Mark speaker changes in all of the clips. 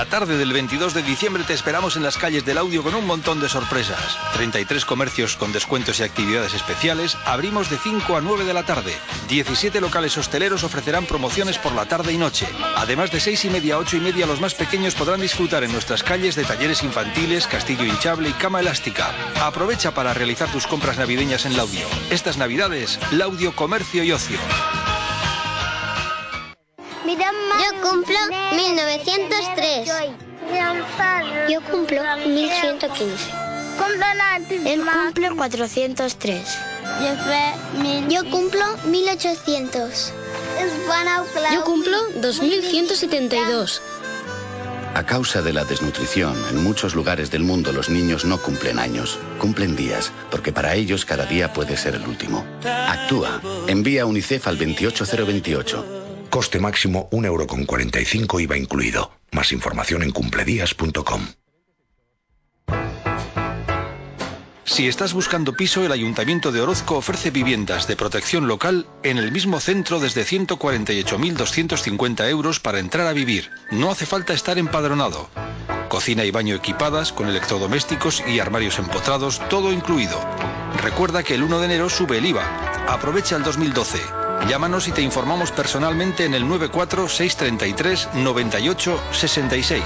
Speaker 1: La tarde del 22 de diciembre te esperamos en las calles del Audio con un montón de sorpresas. 33 comercios con descuentos y actividades especiales. Abrimos de 5 a 9 de la tarde. 17 locales hosteleros ofrecerán promociones por la tarde y noche. Además de 6:30 a 8:30, los más pequeños podrán disfrutar en nuestras calles de talleres infantiles, castillo hinchable y cama elástica. Aprovecha para realizar tus compras navideñas en Laudio. Estas navidades, Laudio Comercio y Ocio.
Speaker 2: Yo cumplo 1903.
Speaker 3: Yo cumplo 1115.
Speaker 2: Él cumple 403.
Speaker 3: Yo cumplo 1800.
Speaker 4: Yo cumplo 2172.
Speaker 5: A causa de la desnutrición, en muchos lugares del mundo los niños no cumplen años, cumplen días, porque para ellos cada día puede ser el último. Actúa. Envía UNICEF al 28028.
Speaker 6: Coste máximo 1,45 € IVA incluido. Más información en cumpledías.com.
Speaker 1: Si estás buscando piso, el Ayuntamiento de Orozco ofrece viviendas de protección local en el mismo centro desde 148.250 € para entrar a vivir. No hace falta estar empadronado. Cocina y baño equipadas, con electrodomésticos y armarios empotrados, todo incluido. Recuerda que el 1 de enero sube el IVA. Aprovecha el 2012. Llámanos y te informamos personalmente en el 94 633 98 66.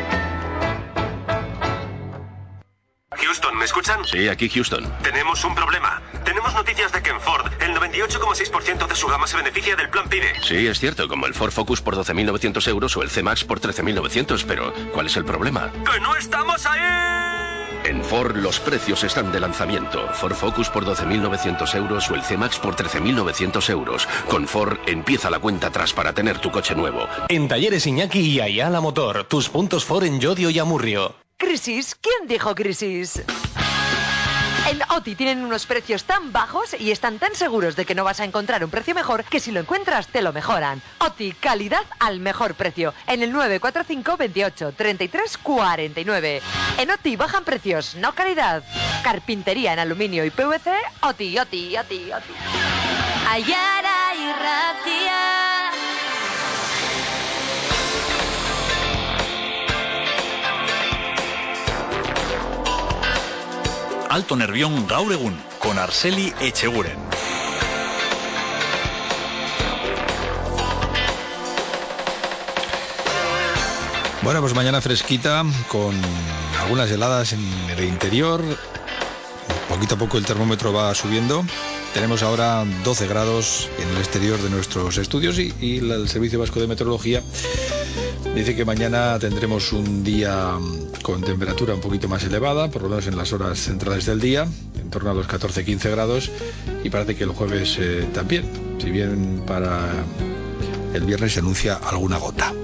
Speaker 7: Houston, ¿me escuchan?
Speaker 5: Sí, aquí Houston.
Speaker 7: Tenemos un problema. Tenemos noticias de que en Ford el 98,6% de su gama se beneficia del plan PIDE.
Speaker 5: Sí, es cierto, como el Ford Focus por 12.900 € o el C-Max por 13.900, pero ¿cuál es el problema?
Speaker 7: ¡Que no estamos ahí!
Speaker 5: En Ford los precios están de lanzamiento. Ford Focus por 12.900 € o el C-Max por 13.900 €. Con Ford empieza la cuenta atrás para tener tu coche nuevo.
Speaker 8: En Talleres Iñaki y Ayala Motor, tus puntos Ford en Llodio y Amurrio.
Speaker 9: ¿Crisis? ¿Quién dijo crisis? En OTI tienen unos precios tan bajos y están tan seguros de que no vas a encontrar un precio mejor que si lo encuentras te lo mejoran. OTI, calidad al mejor precio. En el 945 28 33 49. En OTI bajan precios, no calidad. Carpintería en aluminio y PVC. OTI, OTI, OTI, OTI.
Speaker 10: Ayara y Ratia.
Speaker 11: Alto Nervión gaur egun, con Arceli Echeguren.
Speaker 1: Bueno, pues mañana fresquita, con algunas heladas en el interior. Poquito a poco el termómetro va subiendo. Tenemos ahora 12 grados en el exterior de nuestros estudios y el Servicio Vasco de Meteorología dice que mañana tendremos un día con temperatura un poquito más elevada, por lo menos en las horas centrales del día, en torno a los 14-15 grados, y parece que el jueves también, si bien para el viernes se anuncia alguna gota.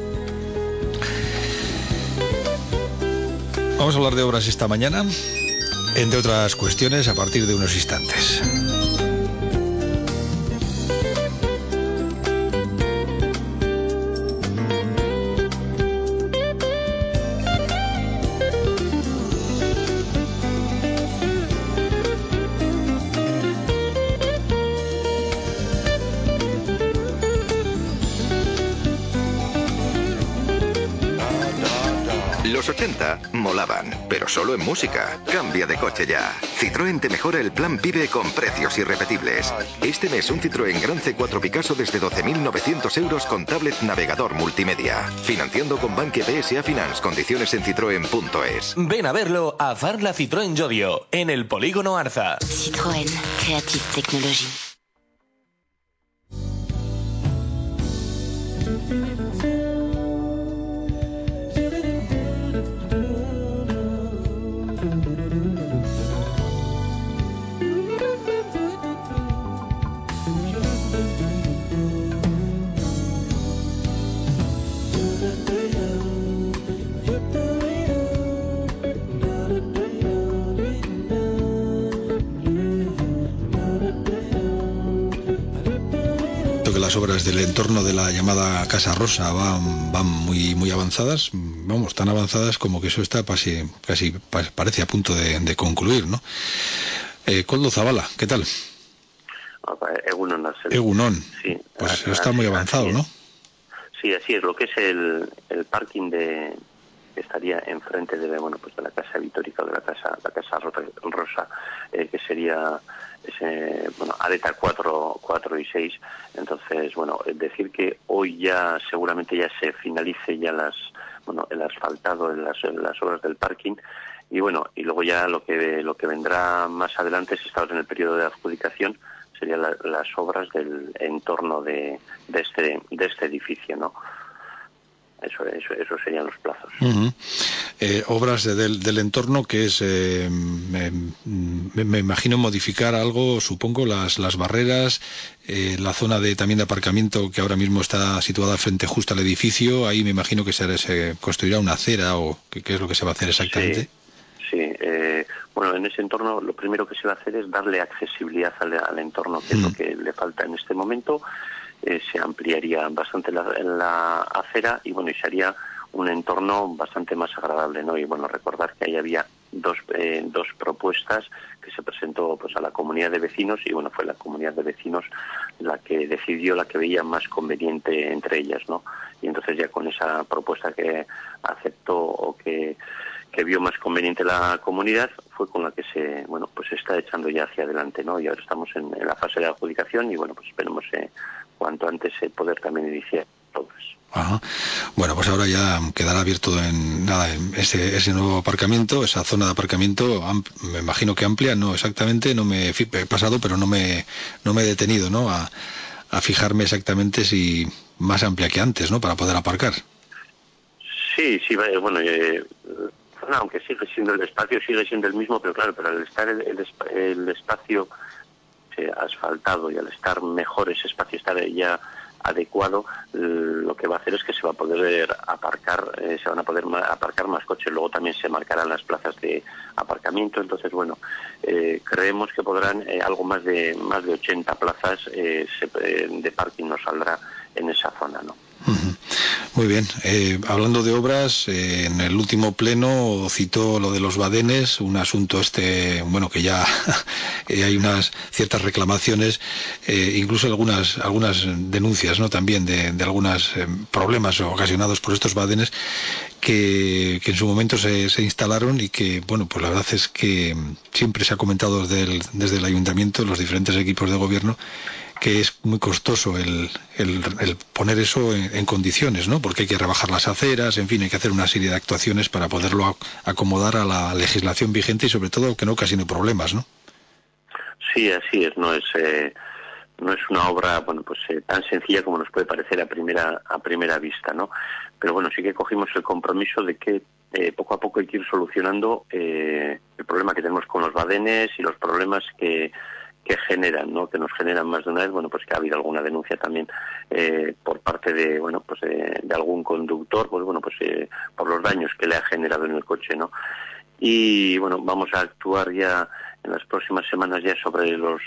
Speaker 1: Vamos a hablar de obras esta mañana, entre otras cuestiones, a partir de unos instantes.
Speaker 12: Los 80 molaban, pero solo en música. Cambia de coche ya. Citroën te mejora el plan PIBE con precios irrepetibles. Este mes un Citroën Gran C4 Picasso desde 12.900 € con tablet navegador multimedia. Financiando con Bankia PSA Finance. Condiciones en citroen.es.
Speaker 8: Ven a verlo a Farla Citroën Llodio, en el Polígono Arza.
Speaker 10: Citroën, Creative Technology.
Speaker 1: Las obras del entorno de la llamada Casa Rosa van muy avanzadas, vamos, tan avanzadas como que eso está casi parece a punto de concluir, ¿no? Koldo Zabala, ¿qué tal? Egunon.
Speaker 13: Sí,
Speaker 1: pues está muy avanzado, ¿no?
Speaker 13: Sí, así es. Lo que es el parking de que estaría enfrente de, bueno, pues de la Casa Vitórica, de la Casa Rosa, que sería Areta 4 y 6. Entonces, bueno, decir que hoy ya seguramente ya se finalice ya el asfaltado en las obras del parking. Y bueno, y luego ya lo que vendrá más adelante, si estamos en el periodo de adjudicación, serían las obras del entorno de este edificio, ¿no? Eso serían los plazos.
Speaker 1: Obras del entorno, que es, me imagino, modificar algo, supongo, las barreras, la zona también de aparcamiento que ahora mismo está situada frente justo al edificio. Ahí me imagino que se construirá una acera, o qué es lo que se va a hacer exactamente.
Speaker 13: Sí. Bueno, en ese entorno lo primero que se va a hacer es darle accesibilidad al entorno, que es lo que le falta en este momento. Se ampliaría bastante la acera y bueno, y se haría un entorno bastante más agradable, ¿no? Y bueno, recordar que ahí había dos propuestas que se presentó pues a la comunidad de vecinos, y bueno, fue la comunidad de vecinos la que decidió, la que veía más conveniente entre ellas, ¿no? Y entonces ya con esa propuesta que aceptó o que vio más conveniente la comunidad, fue con la que se está echando ya hacia adelante, ¿no? Y ahora estamos en la fase de adjudicación y bueno, pues esperemos cuanto antes poder también iniciar todas.
Speaker 1: Ajá. Bueno, pues ahora ya quedará abierto en ese nuevo aparcamiento, esa zona de aparcamiento, me imagino que amplia, no exactamente, no me he pasado, pero no me he detenido, ¿no? A fijarme exactamente si más amplia que antes, ¿no? Para poder aparcar.
Speaker 13: Sí, bueno, aunque sigue siendo el espacio, sigue siendo el mismo, pero claro, al estar el espacio asfaltado y al estar mejor ese espacio, estar ya adecuado, lo que va a hacer es que se va a poder aparcar, se van a poder aparcar más coches. Luego también se marcarán las plazas de aparcamiento. Entonces, bueno, creemos que podrán algo más de 80 plazas de parking nos saldrá en esa zona, ¿no?
Speaker 1: Muy bien. Hablando de obras, en el último pleno citó lo de los badenes, un asunto que ya hay unas ciertas reclamaciones, incluso algunas denuncias, ¿no? También de algunos problemas ocasionados por estos badenes que en su momento se instalaron, y que, bueno, pues la verdad es que siempre se ha comentado desde el ayuntamiento, los diferentes equipos de gobierno, que es muy costoso el poner eso en condiciones, ¿no? Porque hay que rebajar las aceras, en fin, hay que hacer una serie de actuaciones para poderlo acomodar a la legislación vigente y sobre todo que no ocasione problemas, ¿no?
Speaker 13: Sí, así es, no es una obra, bueno, pues tan sencilla como nos puede parecer a primera vista, ¿no? Pero bueno, sí que cogimos el compromiso de que poco a poco hay que ir solucionando el problema que tenemos con los badenes y los problemas que generan, ¿no? Que nos generan más de una vez. Bueno, pues que ha habido alguna denuncia también por parte de algún conductor, pues bueno, pues por los daños que le ha generado en el coche, ¿no? Y bueno, vamos a actuar ya en las próximas semanas ya sobre los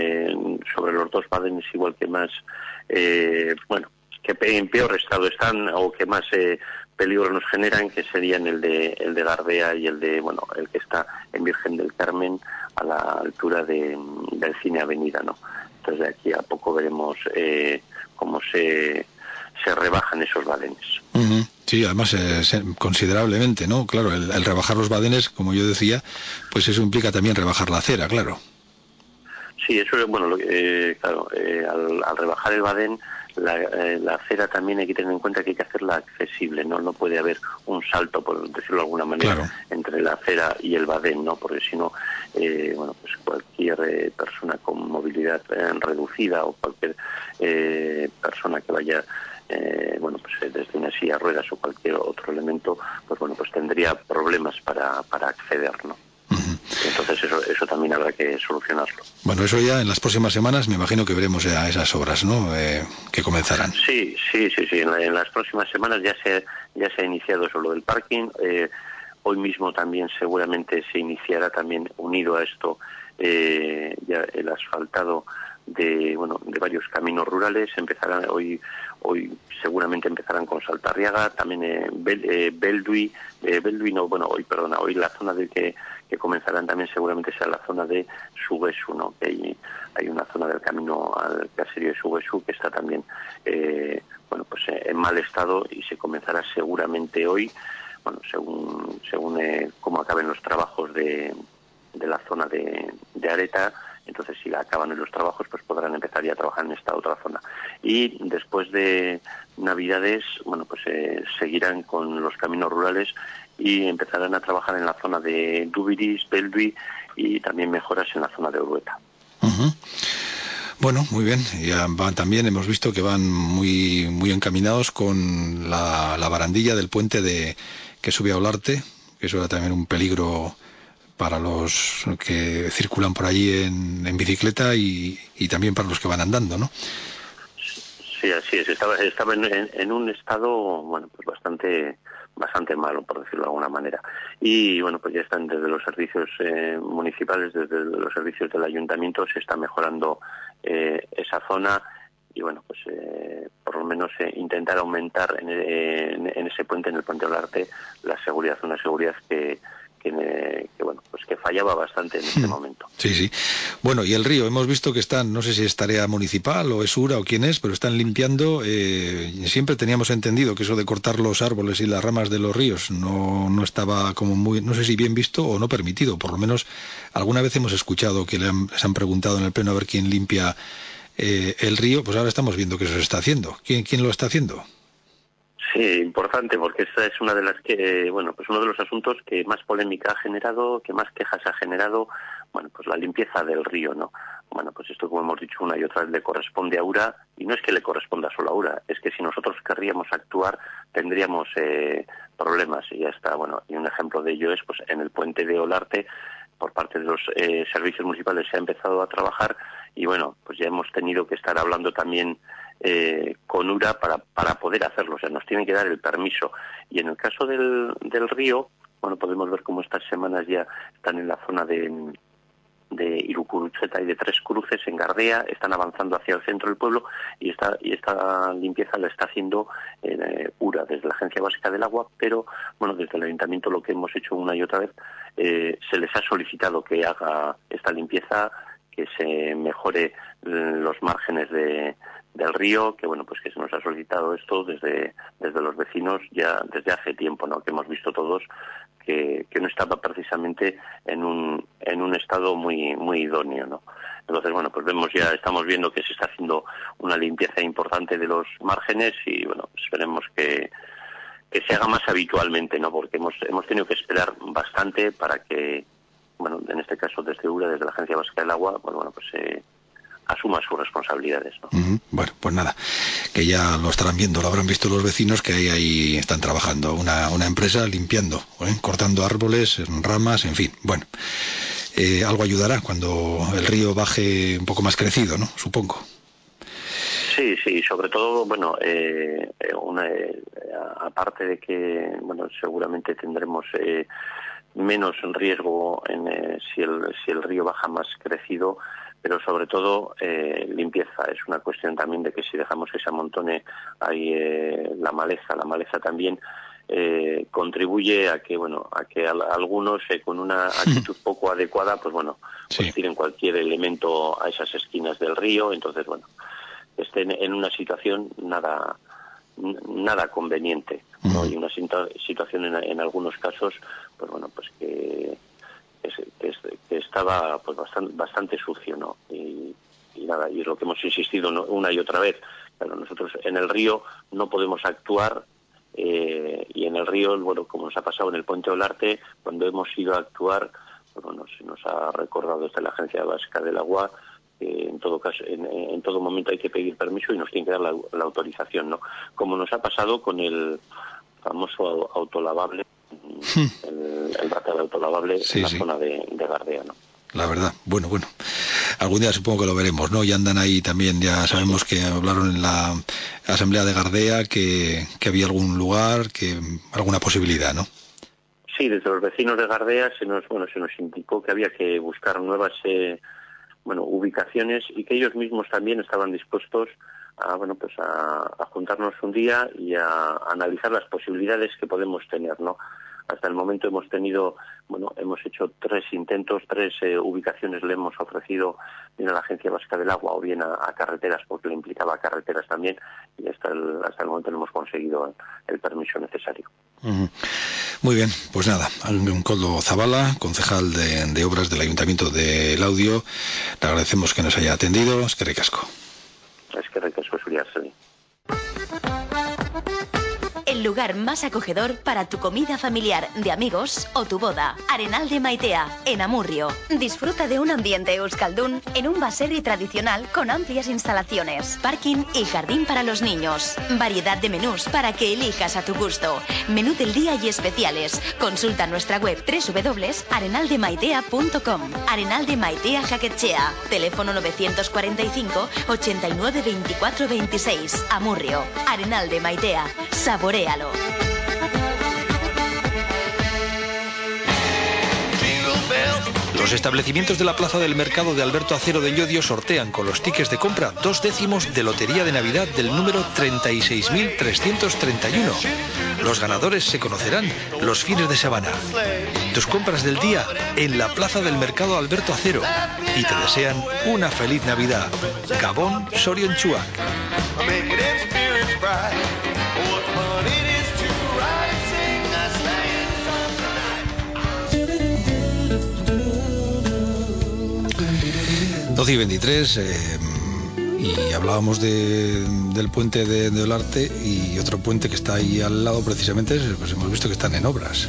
Speaker 13: dos badenes, igual que más que en peor estado están o que más peligro nos generan, que serían el de Gardea y el que está en Virgen del Carmen, a la altura del Cine Avenida, ¿no? Entonces de aquí a poco veremos cómo se rebajan esos badenes.
Speaker 1: Uh-huh. Sí, además considerablemente, ¿no? Claro, el rebajar los badenes, como yo decía, pues eso implica también rebajar la acera, claro.
Speaker 13: Sí, eso es bueno. Claro, al rebajar el badén, la acera también hay que tener en cuenta que hay que hacerla accesible, ¿no? No puede haber un salto, por decirlo de alguna manera, claro, entre la acera y el badén, ¿no? Porque si no, pues cualquier persona con movilidad reducida o cualquier persona que vaya desde una silla de ruedas o cualquier otro elemento, pues tendría problemas para acceder, ¿no? Entonces eso también habrá que solucionarlo.
Speaker 1: Bueno, eso ya en las próximas semanas me imagino que veremos ya esas obras, ¿no? Que comenzarán.
Speaker 13: Sí. En las próximas semanas ya se ha iniciado eso, lo del parking. Hoy mismo también seguramente se iniciará también, unido a esto, ya el asfaltado de varios caminos rurales. Empezarán hoy seguramente empezarán con Saltarriaga, también hoy la zona de que comenzarán también seguramente sea la zona de Suguesu, ¿no? Que hay una zona del camino al caserío de Suguesu que está también en mal estado, y se comenzará seguramente hoy bueno, según cómo acaben los trabajos de la zona de Areta, entonces si acaban los trabajos pues podrán empezar ya a trabajar en esta otra zona. Y después de Navidades, bueno, pues seguirán con los caminos rurales y empezarán a trabajar en la zona de Dubiris, Belvi y también mejoras en la zona de Orueta.
Speaker 1: Uh-huh. Bueno, muy bien. Ya también hemos visto que van muy muy encaminados con la barandilla del puente que sube a Olarte, que eso era también un peligro para los que circulan por allí en bicicleta y también para los que van andando, ¿no?
Speaker 13: Sí, así es. Estaba en un estado, bueno, pues bastante malo, por decirlo de alguna manera. Y bueno, pues ya están desde los servicios municipales, desde los servicios del ayuntamiento, se está mejorando esa zona y bueno, pues por lo menos intentar aumentar en ese puente, en el puente Olarte, la seguridad, una seguridad que bueno, pues que fallaba bastante en este momento.
Speaker 1: Sí. Bueno, y el río, hemos visto que están, no sé si es tarea municipal o es URA o quién es, pero están limpiando. Siempre teníamos entendido que eso de cortar los árboles y las ramas de los ríos no estaba como muy, no sé si bien visto o no permitido. Por lo menos alguna vez hemos escuchado que les han preguntado en el pleno a ver quién limpia el río. Pues ahora estamos viendo que eso se está haciendo. ¿Quién lo está haciendo?
Speaker 13: Sí, importante, porque esta es una de las que, bueno, pues uno de los asuntos que más polémica ha generado, que más quejas ha generado, bueno, pues la limpieza del río, ¿no? Bueno, pues esto, como hemos dicho una y otra vez, le corresponde a URA, y no es que le corresponda solo a URA, es que si nosotros querríamos actuar, tendríamos problemas, y ya está, bueno, y un ejemplo de ello es, pues, en el puente de Olarte, por parte de los servicios municipales se ha empezado a trabajar, y bueno, pues ya hemos tenido que estar hablando también con URA para poder hacerlo, o sea, nos tienen que dar el permiso. Y en el caso del río, bueno, podemos ver cómo estas semanas ya están en la zona de Irukurucheta y de Tres Cruces, en Gardea, están avanzando hacia el centro del pueblo y esta limpieza la está haciendo URA desde la Agencia Vasca del Agua, pero bueno, desde el Ayuntamiento lo que hemos hecho una y otra vez, se les ha solicitado que haga esta limpieza, que se mejore los márgenes del río, que bueno, pues que se nos ha solicitado esto desde los vecinos ya desde hace tiempo, ¿no? Que hemos visto todos que no estaba precisamente en un estado muy muy idóneo, ¿no? Entonces, bueno, pues estamos viendo que se está haciendo una limpieza importante de los márgenes y bueno, esperemos que se haga más habitualmente, ¿no? Porque hemos tenido que esperar bastante para que, bueno, en este caso desde URA, desde la Agencia Vasca del Agua, pues bueno, pues asuma sus responsabilidades, ¿no? Uh-huh.
Speaker 1: Bueno, pues nada, que ya lo estarán viendo, lo habrán visto los vecinos, que ahí están trabajando una empresa limpiando, cortando árboles, ramas, en fin, bueno, algo ayudará cuando el río baje un poco más crecido, ¿no? Supongo.
Speaker 13: Sí, sobre todo, bueno, aparte de que, bueno, seguramente tendremos menos riesgo si el río baja más crecido, pero sobre todo limpieza. Es una cuestión también de que si dejamos que se amontone ahí la maleza también contribuye a que algunos con una actitud poco adecuada, pues bueno, pues tiren cualquier elemento a esas esquinas del río, entonces bueno, estén en una situación nada conveniente, ¿no? Y una situación en algunos casos, pues bueno, pues que estaba pues bastante sucio, ¿no? Y nada, y es lo que hemos insistido una y otra vez. Claro, nosotros en el río no podemos actuar y en el río, bueno, como nos ha pasado en el Puente Olarte, cuando hemos ido a actuar, pues bueno, se nos ha recordado desde la Agencia Vasca del Agua que en todo caso, en todo momento hay que pedir permiso y nos tienen que dar la autorización, ¿no? Como nos ha pasado con el famoso autolavable, el bate de autolavable en la zona de Gardea, ¿no?
Speaker 1: La verdad, bueno, algún día supongo que lo veremos, ¿no? Ya andan ahí también, ya sabemos que hablaron en la asamblea de Gardea que había algún lugar, que alguna posibilidad, ¿no?
Speaker 13: Sí, desde los vecinos de Gardea se nos indicó que había que buscar nuevas ubicaciones y que ellos mismos también estaban dispuestos a juntarnos un día y a analizar las posibilidades que podemos tener, ¿no? Hasta el momento hemos hecho 3 intentos, 3 ubicaciones le hemos ofrecido bien a la Agencia Vasca del Agua o bien a carreteras, porque le implicaba carreteras también, y hasta el momento no hemos conseguido el permiso necesario.
Speaker 1: Muy bien, pues nada, Koldo Zabala, concejal de Obras del Ayuntamiento de Laudio, le agradecemos que nos haya atendido. Eskerrik asko.
Speaker 13: Eskerrik asko zuri, Arseni.
Speaker 10: El lugar más acogedor para tu comida familiar, de amigos o tu boda. Arenal de Maitea, en Amurrio. Disfruta de un ambiente euskaldún en un baserri tradicional con amplias instalaciones, parking y jardín para los niños. Variedad de menús para que elijas a tu gusto. Menú del día y especiales. Consulta nuestra web www.arenaldemaitea.com. Arenal de Maitea Jaquetxea. Teléfono 945 89 24 26. Amurrio. Arenal de Maitea. Saborea.
Speaker 1: Los establecimientos de la Plaza del Mercado de Alberto Acero de Llodio sortean con los tickets de compra 2 décimos de Lotería de Navidad del número 36.331. Los ganadores se conocerán los fines de semana. Tus compras del día en la Plaza del Mercado Alberto Acero y te desean una feliz Navidad. Gabón Sorionchuak. 12:23, y hablábamos del puente de Olarte, y otro puente que está ahí al lado precisamente, pues hemos visto que están en obras.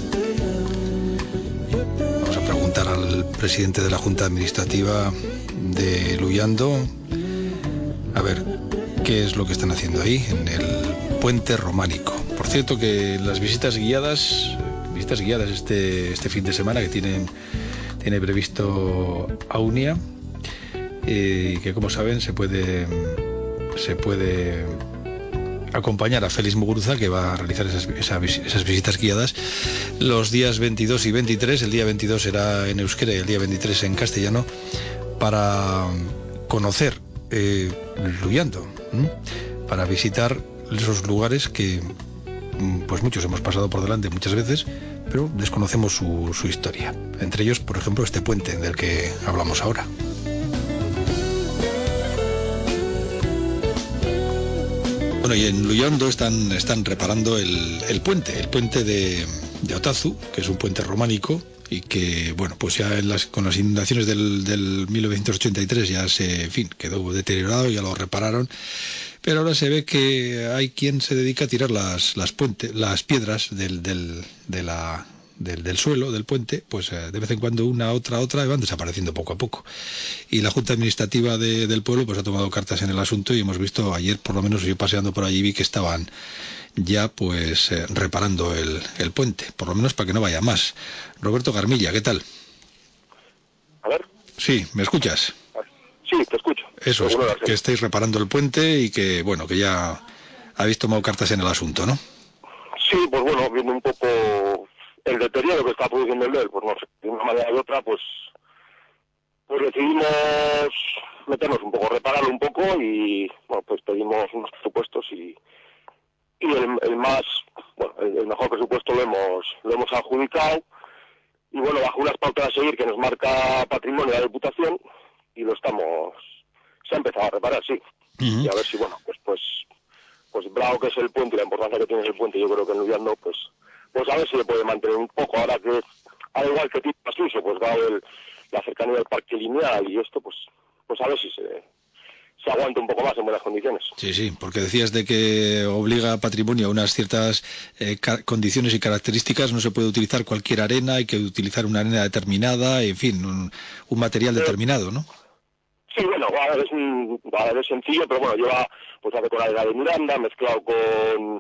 Speaker 1: Vamos a preguntar al presidente de la Junta Administrativa de Luyando a ver qué es lo que están haciendo ahí en el puente románico. Por cierto, que las visitas guiadas este fin de semana que tiene previsto Aunia, que como saben se puede acompañar a Félix Muguruza, que va a realizar esas visitas guiadas los días 22 y 23. El día 22 será en euskera y el día 23 en castellano, para conocer Luyando, para visitar esos lugares que pues muchos hemos pasado por delante muchas veces, pero desconocemos su historia. Entre ellos, por ejemplo, este puente del que hablamos ahora. Bueno, y en Luyando están reparando el puente de Otazu, que es un puente románico, y que, bueno, pues ya con las inundaciones del 1983 ya quedó deteriorado, ya lo repararon, pero ahora se ve que hay quien se dedica a tirar las piedras del suelo del puente, pues de vez en cuando otra, y van desapareciendo poco a poco. Y la Junta Administrativa del pueblo pues ha tomado cartas en el asunto, y hemos visto ayer, por lo menos yo paseando por allí, vi que estaban ya pues reparando el puente, por lo menos para que no vaya más. Roberto Garmilla, ¿qué tal?
Speaker 14: A ver.
Speaker 1: Sí, ¿me escuchas?
Speaker 14: Sí, te escucho.
Speaker 1: Eso es, que estáis reparando el puente y que, bueno, que ya habéis tomado cartas en el asunto, ¿no?
Speaker 14: Sí, pues bueno, viendo un poco el deterioro que está produciendo el pues no sé, de una manera u otra, pues decidimos meternos un poco, repararlo un poco, y bueno, pues pedimos unos presupuestos y el mejor presupuesto lo hemos adjudicado, y bueno, bajo unas pautas a seguir que nos marca Patrimonio de la Diputación, y se ha empezado a reparar, sí. Y a ver si, bueno, pues bravo que es el puente y la importancia que tiene el puente, yo creo que en Luyando, pues a ver si le puede mantener un poco, ahora que, al igual que tipo Astuso, pues dado la cercanía del parque lineal y esto, pues a ver si se aguanta un poco más en buenas condiciones.
Speaker 1: Sí, porque decías de que obliga a Patrimonio a unas ciertas condiciones y características, no se puede utilizar cualquier arena, hay que utilizar una arena determinada, en fin, un material determinado, ¿no?
Speaker 14: Sí, bueno, a ver, es sencillo, pero bueno, lleva pues con arena de Miranda, mezclado con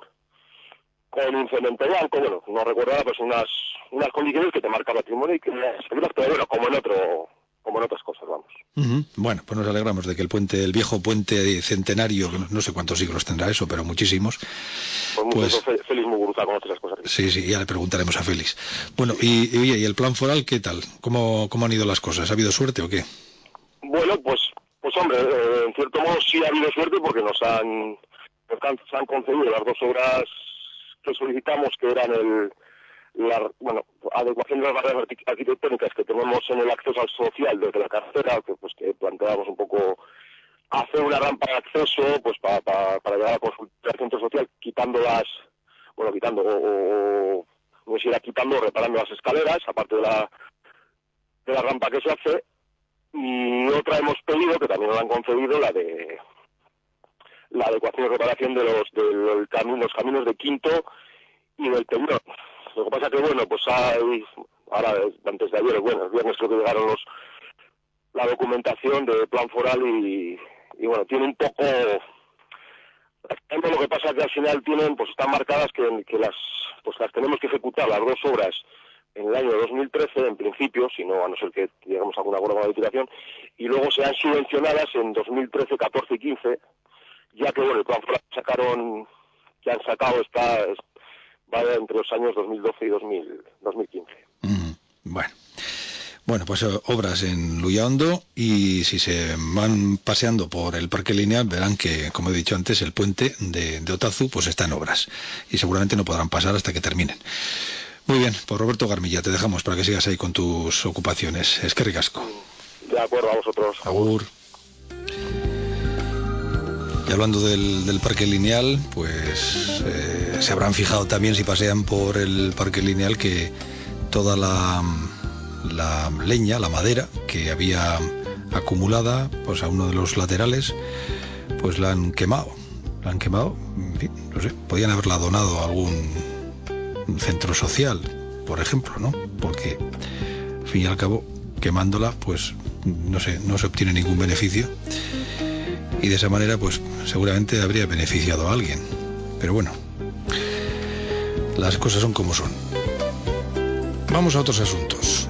Speaker 14: un cemento blanco, bueno, no recuerdo ahora, pues unas condiciones que te marca Patrimonio y que pero bueno, como en otras cosas, vamos.
Speaker 1: Bueno, pues nos alegramos de que el viejo puente centenario, no sé cuántos siglos tendrá eso, pero muchísimos.
Speaker 14: Pues Félix Muguruza conoce esas cosas.
Speaker 1: Sí, ya le preguntaremos a Félix. Bueno, y el plan foral, ¿qué tal? ¿Cómo han ido las cosas? ¿Ha habido suerte o qué?
Speaker 14: Bueno, pues hombre, en cierto modo sí ha habido suerte, porque nos han concedido las 2 obras que solicitamos, que eran adecuación de las barreras arquitectónicas que tenemos en el acceso al social desde la carretera, que planteamos un poco hacer una rampa de acceso pues para llegar a consultar al centro social, quitando o reparando las escaleras, aparte de la rampa que se hace. Y otra hemos pedido, que también nos han concedido, la adecuación y reparación de los caminos de Quinto y del Peñón. Lo que pasa que, pues ahora, antes de ayer, el viernes creo que llegaron la documentación del plan foral y tiene un poco... Lo que pasa es que al final están marcadas que las tenemos que ejecutar las dos obras en el año 2013, en principio, si no, a no ser que llegamos a algún acuerdo con la Diputación, y luego sean subvencionadas en 2013, 14 y 15, ya que el plan foral que han sacado va entre los años 2012 y 2015.
Speaker 1: Bueno, pues obras en Luyaondo, y si se van paseando por el Parque Lineal verán que, como he dicho antes, el puente de Otazu pues está en obras y seguramente no podrán pasar hasta que terminen. Muy bien, pues Roberto Garmilla, te dejamos para que sigas ahí con tus ocupaciones. Eskerrik asko.
Speaker 14: De acuerdo, a vosotros.
Speaker 1: Agur. Y hablando del Parque Lineal, pues se habrán fijado también, si pasean por el Parque Lineal, que toda la leña, la madera que había acumulada pues a uno de los laterales, pues la han quemado, en fin, no sé, podían haberla donado a algún centro social, por ejemplo, ¿no? Porque al fin y al cabo, quemándola, pues no se obtiene ningún beneficio, y de esa manera pues seguramente habría beneficiado a alguien, pero bueno, las cosas son como son. Vamos a otros asuntos.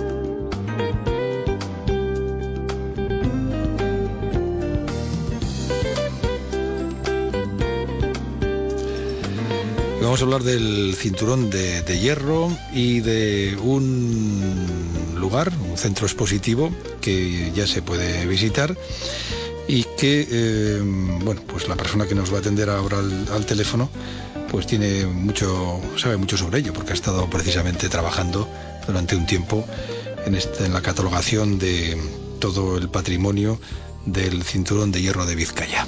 Speaker 1: Vamos a hablar del cinturón de hierro y de un lugar, un centro expositivo que ya se puede visitar y que, pues la persona que nos va a atender ahora al teléfono pues sabe mucho sobre ello, porque ha estado precisamente trabajando durante un tiempo en la catalogación de todo el patrimonio del cinturón de hierro de Vizcaya.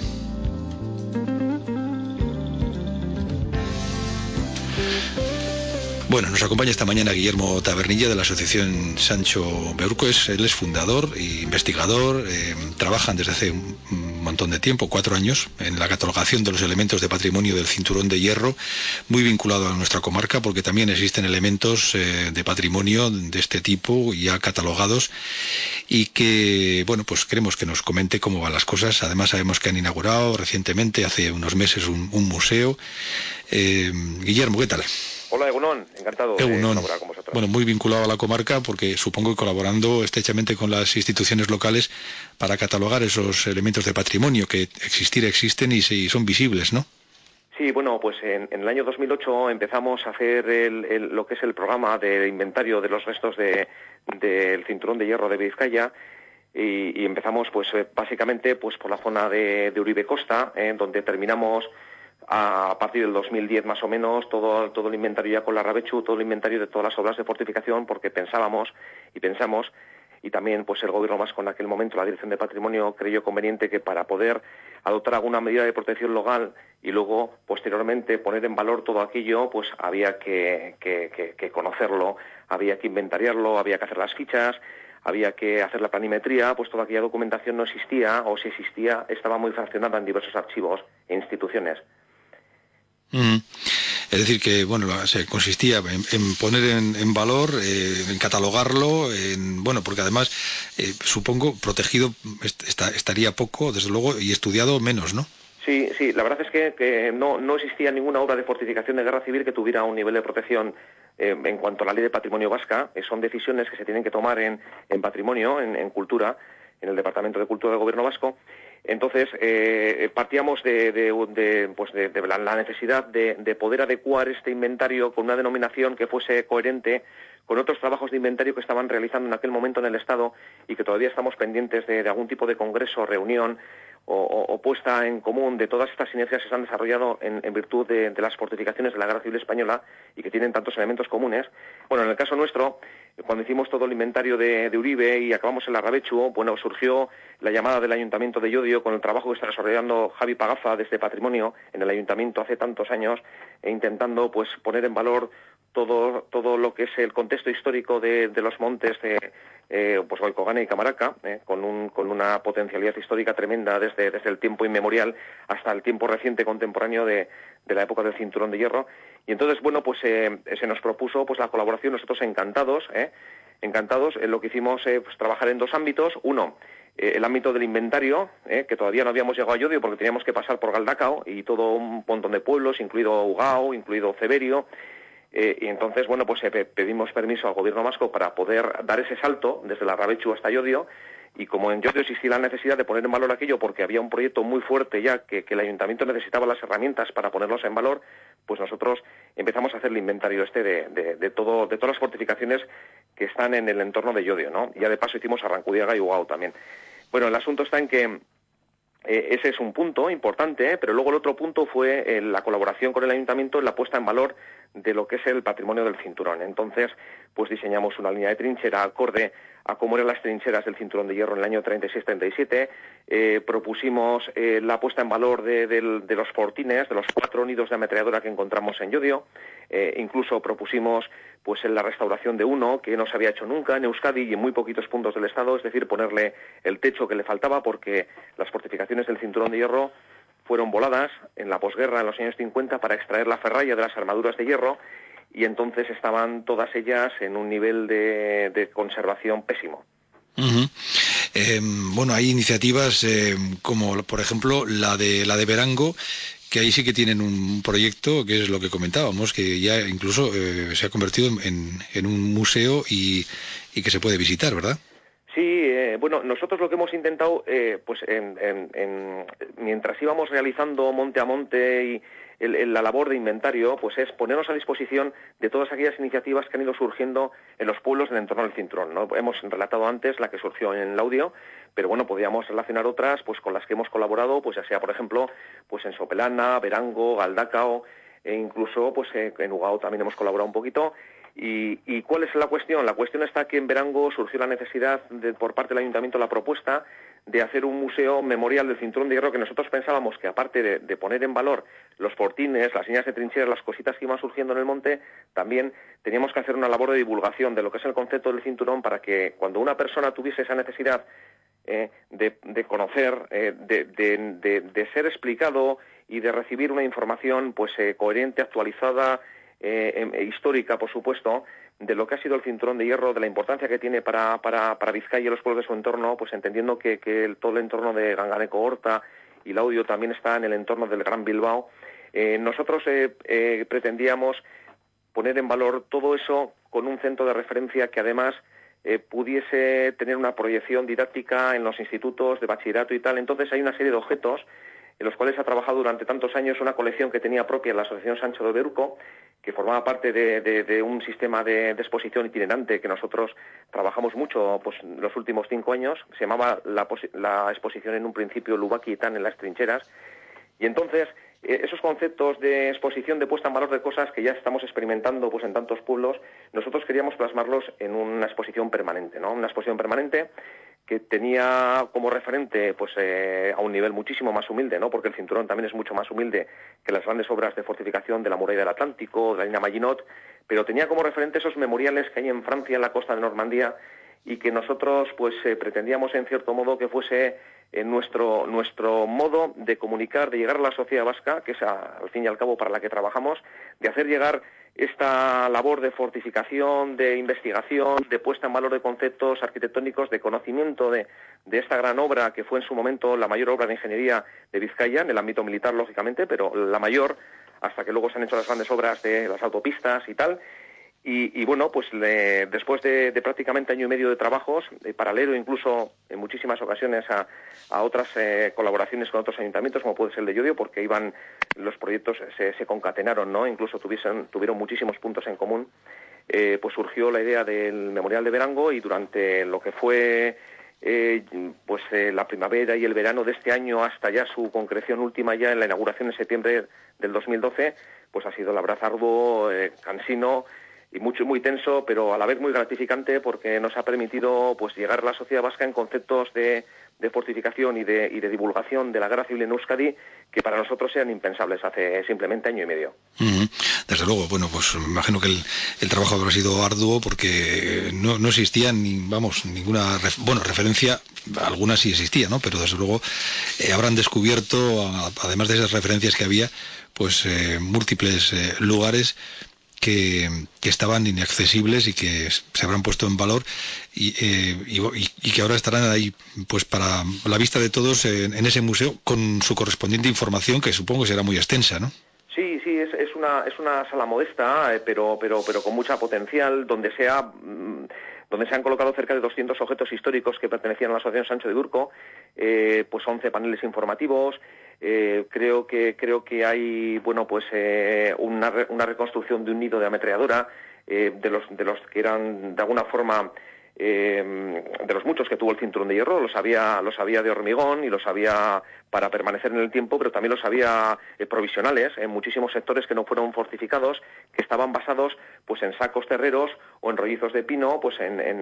Speaker 1: Bueno, nos acompaña esta mañana Guillermo Tabernilla, de la asociación Sancho Beurco. Él es fundador e investigador, trabajan desde hace un montón de tiempo, 4 años, en la catalogación de los elementos de patrimonio del cinturón de hierro, muy vinculado a nuestra comarca, porque también existen elementos de patrimonio de este tipo ya catalogados, y que, pues queremos que nos comente cómo van las cosas. Además sabemos que han inaugurado recientemente, hace unos meses, un museo. Guillermo, ¿qué tal?
Speaker 15: Hola, Egunon, encantado de colaborar con vosotros.
Speaker 1: Bueno, muy vinculado a la comarca, porque supongo que colaborando estrechamente con las instituciones locales para catalogar esos elementos de patrimonio que existen y son visibles, ¿no?
Speaker 15: Sí, pues en el año 2008 empezamos a hacer lo que es el programa de inventario de los restos del cinturón de hierro de Vizcaya, y empezamos básicamente por la zona de Uribe Costa, donde terminamos a partir del 2010 más o menos todo el inventario ya con la Rabechu, todo el inventario de todas las obras de fortificación, porque pensamos, y también el gobierno vasco en aquel momento, la Dirección de Patrimonio, creyó conveniente que para poder adoptar alguna medida de protección local y luego posteriormente poner en valor todo aquello, había que conocerlo, había que inventariarlo, había que hacer las fichas, había que hacer la planimetría, toda aquella documentación no existía, o si existía estaba muy fraccionada en diversos archivos e instituciones.
Speaker 1: Es decir que se consistía en poner en valor, en catalogarlo, porque además supongo protegido estaría poco, desde luego, y estudiado menos, ¿no?
Speaker 15: Sí, la verdad es que no existía ninguna obra de fortificación de guerra civil que tuviera un nivel de protección en cuanto a la Ley de Patrimonio Vasca. Son decisiones que se tienen que tomar en patrimonio, en cultura, en el Departamento de Cultura del Gobierno Vasco. Entonces, partíamos de la necesidad de poder adecuar este inventario con una denominación que fuese coherente con otros trabajos de inventario que estaban realizando en aquel momento en el Estado y que todavía estamos pendientes de algún tipo de congreso, reunión o puesta en común de todas estas sinergias que se han desarrollado en virtud de las fortificaciones de la Guerra Civil Española y que tienen tantos elementos comunes. Bueno, en el caso nuestro, cuando hicimos todo el inventario de Uribe y acabamos en Larrabechu, bueno, surgió la llamada del Ayuntamiento de Llodio con el trabajo que está desarrollando Javi Pagaza desde Patrimonio en el Ayuntamiento hace tantos años, intentando pues poner en valor todo lo que es el contexto histórico de los montes de pues Goicogane y Camaraca, con una potencialidad histórica tremenda desde el tiempo inmemorial hasta el tiempo reciente contemporáneo de la época del Cinturón de Hierro. Y entonces, bueno, pues se nos propuso pues la colaboración, nosotros encantados. Lo que hicimos pues trabajar en dos ámbitos. Uno, el ámbito del inventario, que todavía no habíamos llegado a Llodio porque teníamos que pasar por Galdacao y todo un montón de pueblos, incluido Ugao, incluido Ceberio. Y entonces, bueno, pues pedimos permiso al gobierno vasco para poder dar ese salto desde Larrabechu hasta Llodio, y como en Llodio existía la necesidad de poner en valor aquello porque había un proyecto muy fuerte ya que el ayuntamiento necesitaba las herramientas para ponerlos en valor, pues nosotros empezamos a hacer el inventario de todas las fortificaciones que están en el entorno de Llodio, ¿no? Ya de paso hicimos Arrancudiaga y Ugao también. Bueno, el asunto está en que ese es un punto importante, pero luego el otro punto fue la colaboración con el ayuntamiento en la puesta en valor de lo que es el patrimonio del cinturón. Entonces, pues diseñamos una línea de trinchera acorde a cómo eran las trincheras del Cinturón de Hierro en el año 36-37, propusimos la puesta en valor de los fortines, de los 4 nidos de ametralladora que encontramos en Llodio, incluso propusimos pues en la restauración de uno que no se había hecho nunca en Euskadi y en muy poquitos puntos del Estado, es decir, ponerle el techo que le faltaba porque las fortificaciones del Cinturón de Hierro fueron voladas en la posguerra en los años 50 para extraer la ferralla de las armaduras de hierro, y entonces estaban todas ellas en un nivel de conservación pésimo.
Speaker 1: Uh-huh. Bueno, hay iniciativas como, por ejemplo, la de Verango, que ahí sí que tienen un proyecto que es lo que comentábamos, que ya incluso se ha convertido en un museo y que se puede visitar, ¿verdad?
Speaker 15: Sí, bueno, nosotros lo que hemos intentado, pues mientras íbamos realizando monte a monte y la labor de inventario, pues es ponernos a disposición de todas aquellas iniciativas que han ido surgiendo en los pueblos del entorno del Cinturón, ¿no? Hemos relatado antes la que surgió en Laudio, pero bueno, podríamos relacionar otras pues con las que hemos colaborado, pues ya sea, por ejemplo, pues en Sopelana, Verango, Galdacao, e incluso pues en Ugao también hemos colaborado un poquito. ¿Y cuál es la cuestión? La cuestión está que en Verango surgió la necesidad por parte del ayuntamiento la propuesta de hacer un museo memorial del Cinturón de Hierro, que nosotros pensábamos que aparte de poner en valor los fortines, las líneas de trincheras, las cositas que iban surgiendo en el monte, también teníamos que hacer una labor de divulgación de lo que es el concepto del cinturón para que cuando una persona tuviese esa necesidad de conocer, de ser explicado y de recibir una información pues coherente, actualizada, histórica, por supuesto, de lo que ha sido el Cinturón de Hierro, de la importancia que tiene para Vizcaya y los pueblos de su entorno, pues entendiendo que todo el entorno de Ganganeco, Horta y Laudio también está en el entorno del Gran Bilbao. Nosotros pretendíamos poner en valor todo eso con un centro de referencia que además pudiese tener una proyección didáctica en los institutos de bachillerato y tal. Entonces hay una serie de objetos en los cuales ha trabajado durante tantos años una colección que tenía propia la Asociación Sancho de Beruco, que formaba parte de un sistema de exposición itinerante que nosotros trabajamos mucho pues los últimos 5 años. Se llamaba la exposición en un principio Lubaki y Tan en las trincheras. Y entonces esos conceptos de exposición, de puesta en valor de cosas que ya estamos experimentando pues en tantos pueblos, nosotros queríamos plasmarlos en una exposición permanente, ¿no? Una exposición permanente que tenía como referente pues a un nivel muchísimo más humilde, ¿no? Porque el Cinturón también es mucho más humilde que las grandes obras de fortificación de la muralla del Atlántico, de la línea Maginot, pero tenía como referente esos memoriales que hay en Francia, en la costa de Normandía, y que nosotros pues pretendíamos en cierto modo que fuese nuestro modo de comunicar, de llegar a la sociedad vasca, que es al fin y al cabo para la que trabajamos, de hacer llegar esta labor de fortificación, de investigación, de puesta en valor de conceptos arquitectónicos, de conocimiento de esta gran obra que fue en su momento la mayor obra de ingeniería de Vizcaya, en el ámbito militar lógicamente, pero la mayor, hasta que luego se han hecho las grandes obras de las autopistas y tal. Y bueno, pues después de prácticamente año y medio de trabajos, paralelo incluso en muchísimas ocasiones a otras colaboraciones con otros ayuntamientos, como puede ser el de Llodio, porque los proyectos se concatenaron, ¿no? Incluso tuvieron muchísimos puntos en común, pues surgió la idea del Memorial de Verango, y durante lo que fue la primavera y el verano de este año hasta ya su concreción última ya en la inauguración en septiembre del 2012, pues ha sido la verdad arduo, cansino y muy tenso, pero a la vez muy gratificante porque nos ha permitido pues llegar a la sociedad vasca en conceptos de fortificación y de divulgación de la guerra civil en Euskadi que para nosotros eran impensables hace simplemente año y medio.
Speaker 1: Desde luego, bueno, pues me imagino que el trabajo habrá sido arduo porque no existía ninguna referencia, algunas sí existía, ¿no? Pero desde luego habrán descubierto, además de esas referencias que había, pues múltiples lugares que estaban inaccesibles y que se habrán puesto en valor y que ahora estarán ahí pues para la vista de todos en ese museo con su correspondiente información que supongo que será muy extensa, ¿no?
Speaker 15: Sí, es una sala modesta, pero con mucha potencial, donde se han colocado cerca de 200 objetos históricos que pertenecían a la Asociación Sancho de Durco, pues 11 paneles informativos. Creo que hay una reconstrucción de un nido de ametralladora de los que eran de alguna forma de los muchos que tuvo el cinturón de hierro. Los había de hormigón y los había para permanecer en el tiempo, pero también los había provisionales en muchísimos sectores que no fueron fortificados, que estaban basados pues en sacos terreros o en rollizos de pino, pues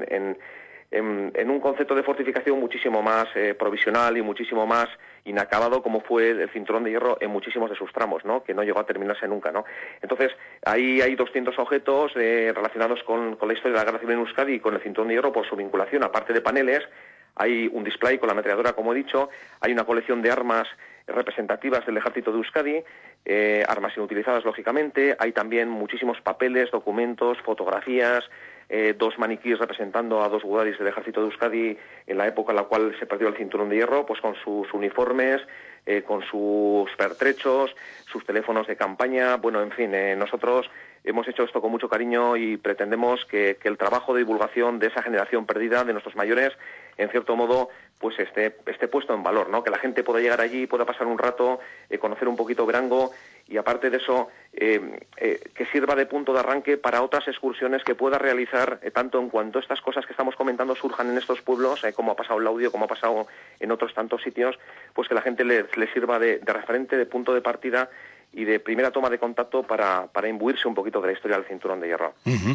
Speaker 15: en un concepto de fortificación muchísimo más provisional y muchísimo más inacabado, como fue el cinturón de hierro en muchísimos de sus tramos, ¿no? Que no llegó a terminarse nunca, ¿no? Entonces, ahí hay 200 objetos relacionados con la historia de la guerra civil en Euskadi y con el cinturón de hierro por su vinculación, aparte de paneles. Hay un display con la ametralladora, como he dicho, hay una colección de armas representativas del ejército de Euskadi, armas inutilizadas, lógicamente. Hay también muchísimos papeles, documentos, fotografías, 2 maniquíes representando a 2 gudaris del ejército de Euskadi en la época en la cual se perdió el cinturón de hierro, pues con sus uniformes, con sus pertrechos, sus teléfonos de campaña. Bueno, en fin, nosotros hemos hecho esto con mucho cariño y pretendemos que el trabajo de divulgación de esa generación perdida, de nuestros mayores, en cierto modo, pues esté puesto en valor, ¿no? Que la gente pueda llegar allí, pueda pasar un rato, conocer un poquito Berango y aparte de eso, que sirva de punto de arranque para otras excursiones que pueda realizar, tanto en cuanto estas cosas que estamos comentando surjan en estos pueblos, como ha pasado en Laudio, como ha pasado en otros tantos sitios, pues que la gente le sirva de referente, de punto de partida y de primera toma de contacto para imbuirse un poquito de la historia del cinturón de hierro.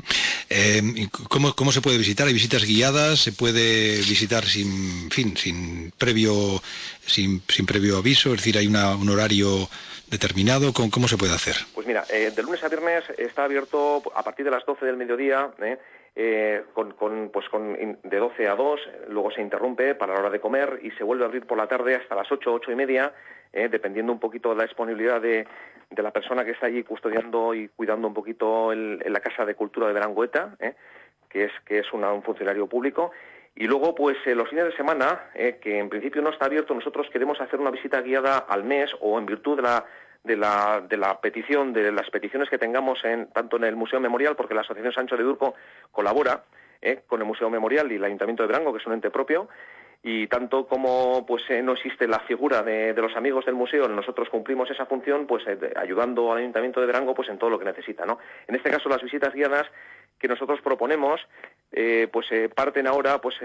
Speaker 1: ¿Cómo se puede visitar? ¿Hay visitas guiadas? ¿Se puede visitar sin previo aviso? Es decir, ¿hay un horario determinado? ¿Cómo se puede hacer?
Speaker 15: Pues mira, de lunes a viernes está abierto a partir de las 12 del mediodía, de 12 a 2, luego se interrumpe para la hora de comer y se vuelve a abrir por la tarde hasta las 8 y media, dependiendo un poquito de la disponibilidad de la persona que está allí custodiando y cuidando un poquito en la Casa de Cultura de Berangoeta, que es un funcionario público. Y luego, pues los fines de semana, que en principio no está abierto, nosotros queremos hacer una visita guiada al mes o en virtud de la petición, de las peticiones que tengamos tanto en el Museo Memorial, porque la Asociación Sancho de Durco colabora con el Museo Memorial y el Ayuntamiento de Berango, que es un ente propio, y tanto como pues no existe la figura de los amigos del museo, nosotros cumplimos esa función pues ayudando al Ayuntamiento de Berango pues en todo lo que necesita, ¿no? En este caso las visitas guiadas que nosotros proponemos parten ahora pues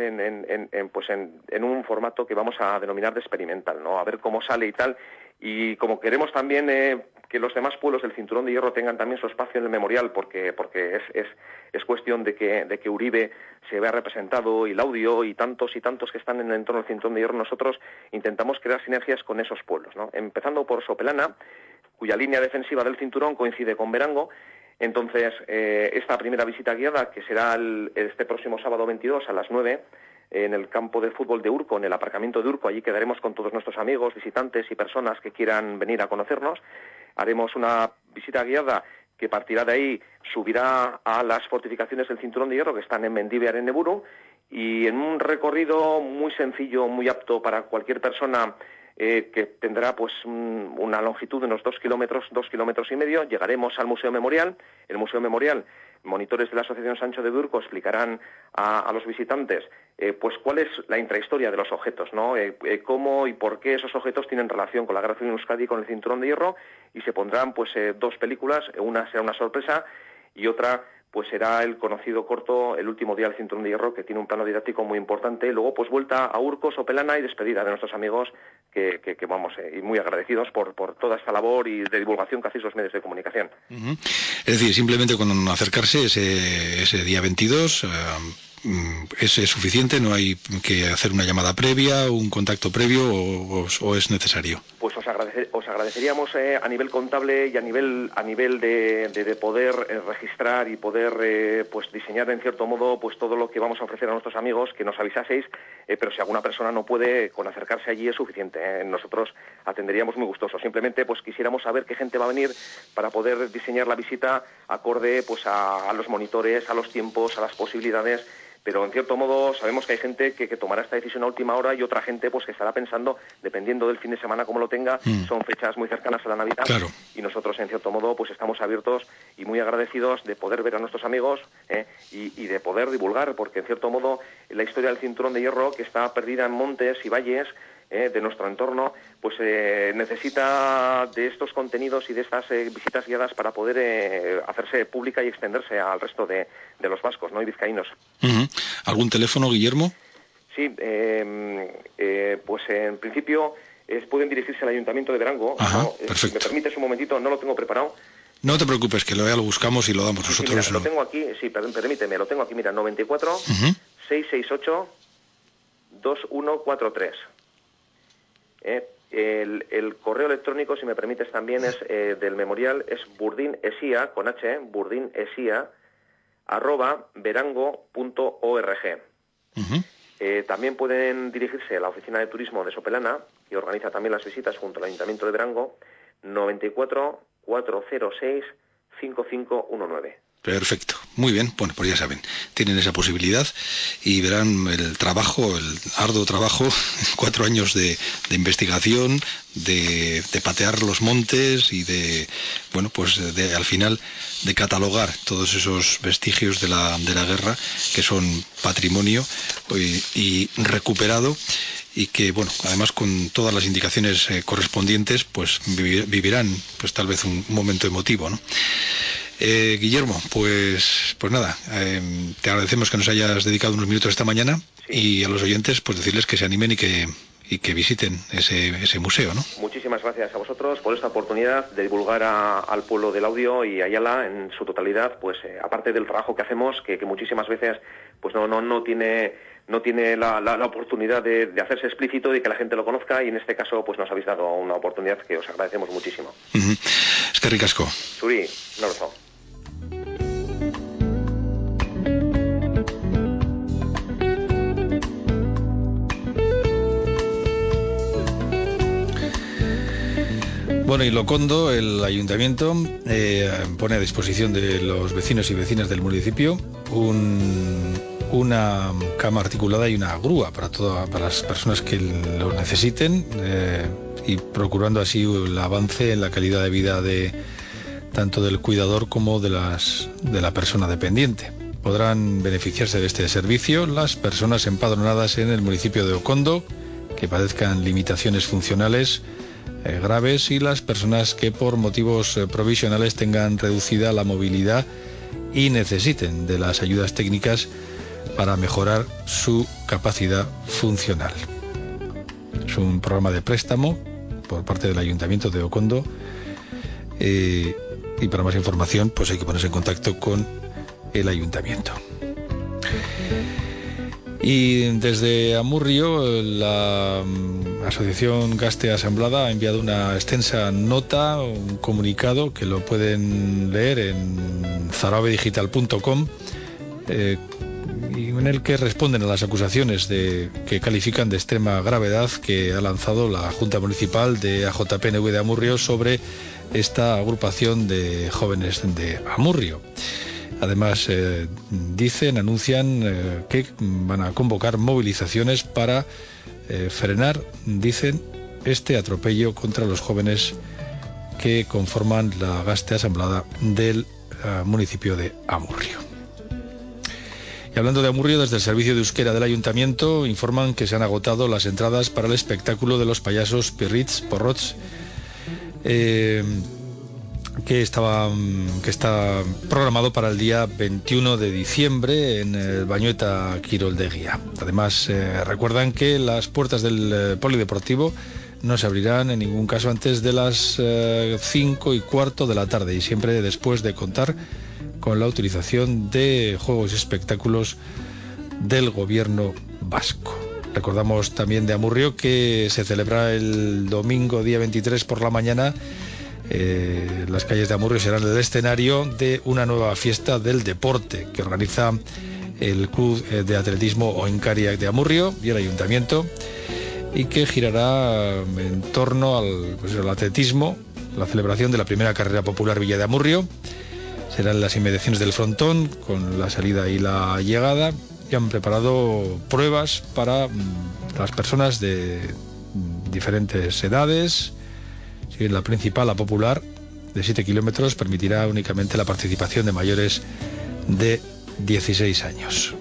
Speaker 15: en un formato que vamos a denominar de experimental, ¿no? A ver cómo sale y tal, y como queremos también que los demás pueblos del Cinturón de Hierro tengan también su espacio en el memorial, porque es cuestión de que Uribe se vea representado y Laudio y tantos que están en el entorno del Cinturón de Hierro. Nosotros intentamos crear sinergias con esos pueblos, ¿no? Empezando por Sopelana, cuya línea defensiva del cinturón coincide con Berango. Entonces, esta primera visita guiada, que será este próximo sábado 22 a las 9, en el campo de fútbol de Urco, en el aparcamiento de Urco, allí quedaremos con todos nuestros amigos, visitantes y personas que quieran venir a conocernos. Haremos una visita guiada que partirá de ahí, subirá a las fortificaciones del Cinturón de Hierro que están en Mendívea, en Neburu, y en un recorrido muy sencillo, muy apto para cualquier persona, que tendrá pues una longitud de unos 2 kilómetros y medio, llegaremos al Museo Memorial. El Museo Memorial, monitores de la Asociación Sancho de Durco explicarán a los visitantes pues cuál es la intrahistoria de los objetos, ¿no? Cómo y por qué esos objetos tienen relación con la guerra civil en Euskadi y con el Cinturón de Hierro, y se pondrán pues 2 películas, una será una sorpresa y otra pues será el conocido corto El último día del cinturón de hierro, que tiene un plano didáctico muy importante. Luego, pues vuelta a Urco, Sopelana y despedida de nuestros amigos que vamos, y muy agradecidos por toda esta labor y de divulgación que hacéis los medios de comunicación.
Speaker 1: Es decir, simplemente con acercarse ese día 22 es suficiente, no hay que hacer una llamada previa, un contacto previo o es necesario.
Speaker 15: Pues os agradeceríamos a nivel contable y a nivel de poder registrar y poder pues diseñar en cierto modo pues todo lo que vamos a ofrecer a nuestros amigos, que nos avisaseis, pero si alguna persona no puede, con acercarse allí es suficiente. Nosotros atenderíamos muy gustosos. Simplemente pues quisiéramos saber qué gente va a venir para poder diseñar la visita acorde pues a los monitores, a los tiempos, a las posibilidades. Pero en cierto modo sabemos que hay gente que tomará esta decisión a última hora y otra gente pues que estará pensando, dependiendo del fin de semana como lo tenga, son fechas muy cercanas a la Navidad.
Speaker 1: Claro.
Speaker 15: Y nosotros en cierto modo pues estamos abiertos y muy agradecidos de poder ver a nuestros amigos y de poder divulgar, porque en cierto modo la historia del cinturón de hierro, que está perdida en montes y valles de nuestro entorno, pues necesita de estos contenidos y de estas visitas guiadas para poder hacerse pública y extenderse al resto de los vascos, ¿no?, y vizcaínos.
Speaker 1: ¿Algún teléfono, Guillermo?
Speaker 15: Sí, pues en principio pueden dirigirse al Ayuntamiento de Verango.
Speaker 1: Ajá,
Speaker 15: ¿no?
Speaker 1: perfecto.
Speaker 15: Si me permites un momentito, no lo tengo preparado.
Speaker 1: No te preocupes, que ya lo buscamos y lo damos nosotros.
Speaker 15: Sí, mira, lo tengo aquí, sí, permíteme, lo tengo aquí, mira, 94 668 2143. El correo electrónico, si me permites también, es del memorial, es burdinesia, con H, burdinesia, @verango.org. También pueden dirigirse a la Oficina de Turismo de Sopelana, que organiza también las visitas junto al Ayuntamiento de Verango, 94 406 5519.
Speaker 1: Perfecto, muy bien, bueno, pues ya saben, tienen esa posibilidad y verán el arduo trabajo, 4 años de investigación, de patear los montes y al final de catalogar todos esos vestigios de la guerra, que son patrimonio y recuperado, y que, bueno, además con todas las indicaciones correspondientes, pues vivirán pues tal vez un momento emotivo, ¿no? Guillermo, pues nada, te agradecemos que nos hayas dedicado unos minutos esta mañana, y a los oyentes pues decirles que se animen y que visiten ese museo, ¿no?
Speaker 15: Muchísimas gracias a vosotros por esta oportunidad de divulgar al pueblo del audio y Ayala en su totalidad, pues aparte del trabajo que hacemos, que muchísimas veces pues no tiene la oportunidad de hacerse explícito y que la gente lo conozca, y en este caso pues nos habéis dado una oportunidad que os agradecemos muchísimo.
Speaker 1: Es que ricasco.
Speaker 15: Suri, un abrazo.
Speaker 1: Bueno, y Locondo, el ayuntamiento pone a disposición de los vecinos y vecinas del municipio una cama articulada y una grúa para las personas que lo necesiten, y procurando así el avance en la calidad de vida tanto del cuidador como de la persona dependiente. Podrán beneficiarse de este servicio las personas empadronadas en el municipio de Ocondo que padezcan limitaciones funcionales graves, y las personas que por motivos provisionales tengan reducida la movilidad y necesiten de las ayudas técnicas para mejorar su capacidad funcional. Es un programa de préstamo por parte del Ayuntamiento de Ocondo, y para más información pues hay que ponerse en contacto con el Ayuntamiento. Y desde Amurrio, la Asociación Gazte Asamblada ha enviado una extensa nota, un comunicado que lo pueden leer en zarabedigital.com, y en el que responden a las acusaciones que califican de extrema gravedad que ha lanzado la Junta Municipal de AJPNV de Amurrio sobre esta agrupación de jóvenes de Amurrio. Además, anuncian que van a convocar movilizaciones para frenar, dicen, este atropello contra los jóvenes que conforman la Gazte Asamblada del municipio de Amurrio. Y hablando de Amurrio, desde el servicio de euskera del ayuntamiento informan que se han agotado las entradas para el espectáculo de los payasos Pirritz Porrots. que está programado para el día 21 de diciembre en el Bañueta Quiroldeguía. Además, recuerdan que las puertas del polideportivo no se abrirán en ningún caso antes de las 5:15 de la tarde, y siempre después de contar con la utilización de juegos y espectáculos del gobierno vasco. Recordamos también de Amurrio que se celebra el domingo día 23 por la mañana. Las calles de Amurrio serán el escenario de una nueva fiesta del deporte que organiza el Club de Atletismo Oencariac de Amurrio y el Ayuntamiento, y que girará en torno al atletismo, la celebración de la primera carrera popular Villa de Amurrio. Serán las inmediaciones del frontón, con la salida y la llegada, y han preparado pruebas para las personas de diferentes edades. La principal, la popular, de 7 kilómetros, permitirá únicamente la participación de mayores de 16 años.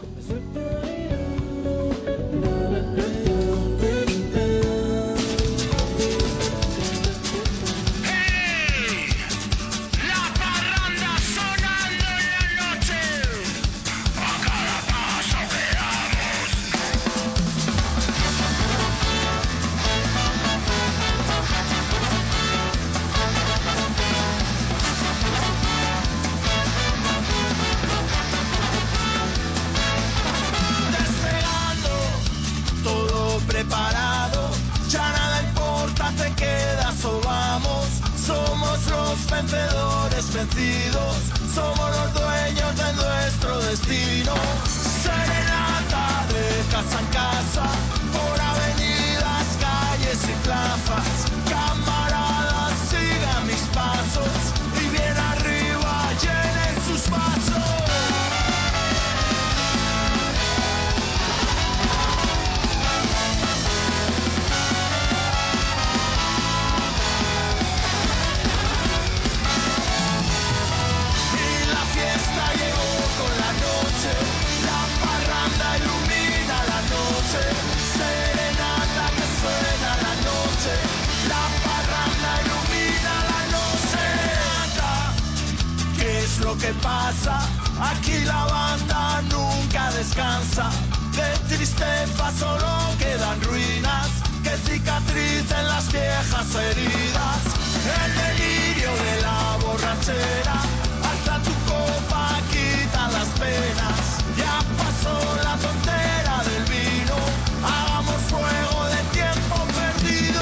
Speaker 16: Aquí la banda nunca descansa, de tristeza solo quedan ruinas que cicatricen las viejas heridas. El delirio de la borrachera, alza tu copa, quita las penas. Ya pasó la tontera del vino, hagamos fuego de tiempo perdido.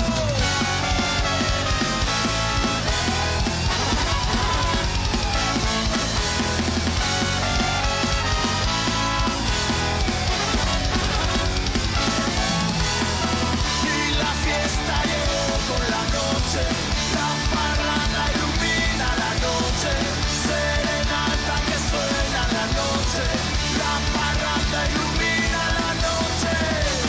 Speaker 16: La parranda ilumina la noche, serenata que suena la noche. La parranda ilumina la noche.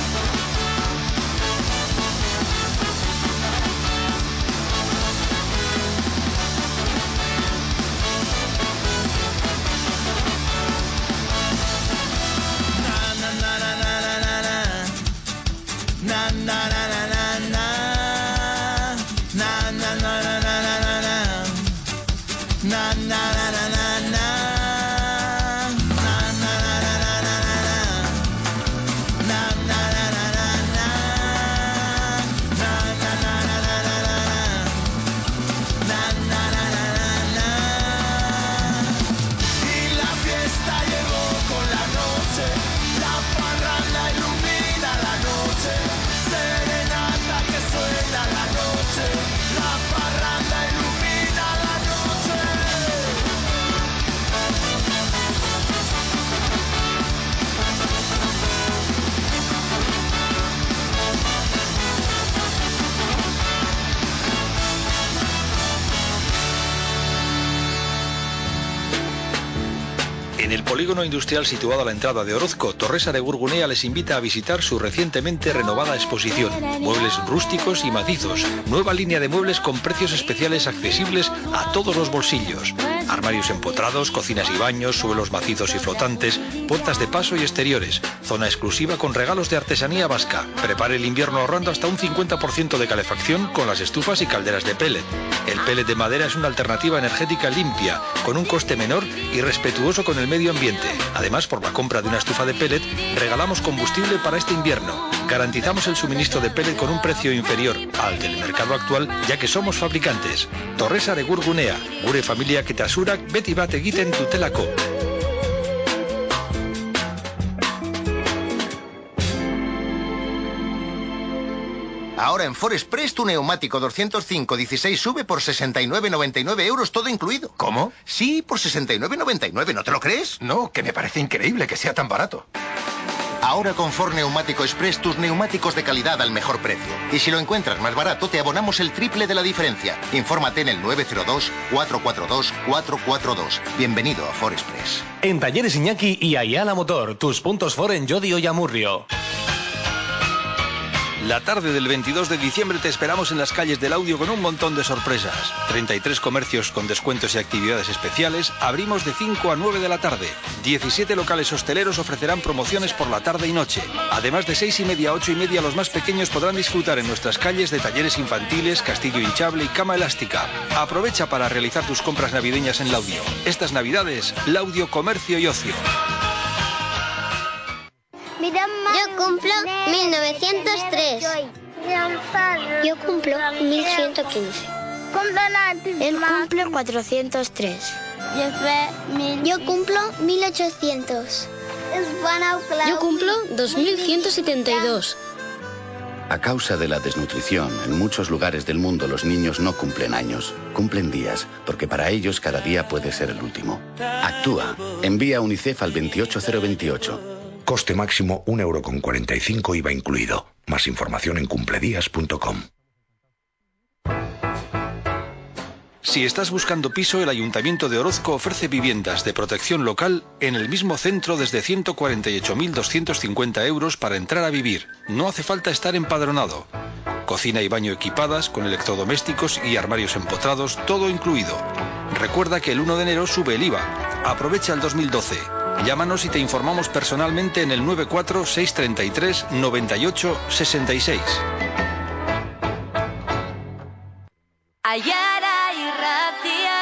Speaker 16: Na na na na na na na na na na na na.
Speaker 1: En el polígono industrial situado a la entrada de Orozco, Torresa de Gurgunea les invita a visitar su recientemente renovada exposición. Muebles rústicos y macizos. Nueva línea de muebles con precios especiales accesibles a todos los bolsillos. Armarios empotrados, cocinas y baños, suelos macizos y flotantes, puertas de paso y exteriores. Zona exclusiva con regalos de artesanía vasca. Prepare el invierno ahorrando hasta un 50% de calefacción con las estufas y calderas de pellet. El pellet de madera es una alternativa energética limpia, con un coste menor y respetuoso con el medio ambiente. Además, por la compra de una estufa de pellet, regalamos combustible para este invierno. Garantizamos el suministro de pellet con un precio inferior al del mercado actual, ya que somos fabricantes. Torresa de Gurgunea, gure familia que te asurak, beti bat egiten dutelako.
Speaker 17: Ahora en Ford Express tu neumático 205-16 sube por 69,99 euros, todo incluido.
Speaker 18: ¿Cómo?
Speaker 17: Sí, por 69,99, ¿no te lo crees?
Speaker 18: No, que me parece increíble que sea tan barato.
Speaker 17: Ahora con Ford Neumático Express tus neumáticos de calidad al mejor precio. Y si lo encuentras más barato te abonamos el triple de la diferencia. Infórmate en el 902-442-442. Bienvenido a Ford Express.
Speaker 8: En Talleres Iñaki y Ayala Motor, tus puntos Ford en Llodio y Amurrio.
Speaker 1: La tarde del 22 de diciembre te esperamos en las calles del Audio con un montón de sorpresas. 33 comercios con descuentos y actividades especiales. Abrimos de 5 a 9 de la tarde. 17 locales hosteleros ofrecerán promociones por la tarde y noche. Además de 6:30 a 8:30 los más pequeños podrán disfrutar en nuestras calles de talleres infantiles, castillo hinchable y cama elástica. Aprovecha para realizar tus compras navideñas en Laudio. Estas navidades, Laudio Comercio y Ocio.
Speaker 2: Yo cumplo 1903.
Speaker 3: Yo cumplo 1115.
Speaker 2: Él cumple 403.
Speaker 3: Yo cumplo 1800.
Speaker 4: Yo cumplo 2172.
Speaker 5: A causa de la desnutrición, en muchos lugares del mundo los niños no cumplen años, cumplen días, porque para ellos cada día puede ser el último. Actúa. Envía a UNICEF al 28028.
Speaker 6: Coste máximo 1,45 € IVA incluido. Más información en cumpledías.com.
Speaker 1: Si estás buscando piso, el Ayuntamiento de Orozco ofrece viviendas de protección local en el mismo centro desde 148.250 euros para entrar a vivir. No hace falta estar empadronado. Cocina y baño equipadas, con electrodomésticos y armarios empotrados, todo incluido. Recuerda que el 1 de enero sube el IVA. Aprovecha el 2012. Llámanos y te informamos personalmente en el 94-633-98-66.
Speaker 10: Ayara y Ratia.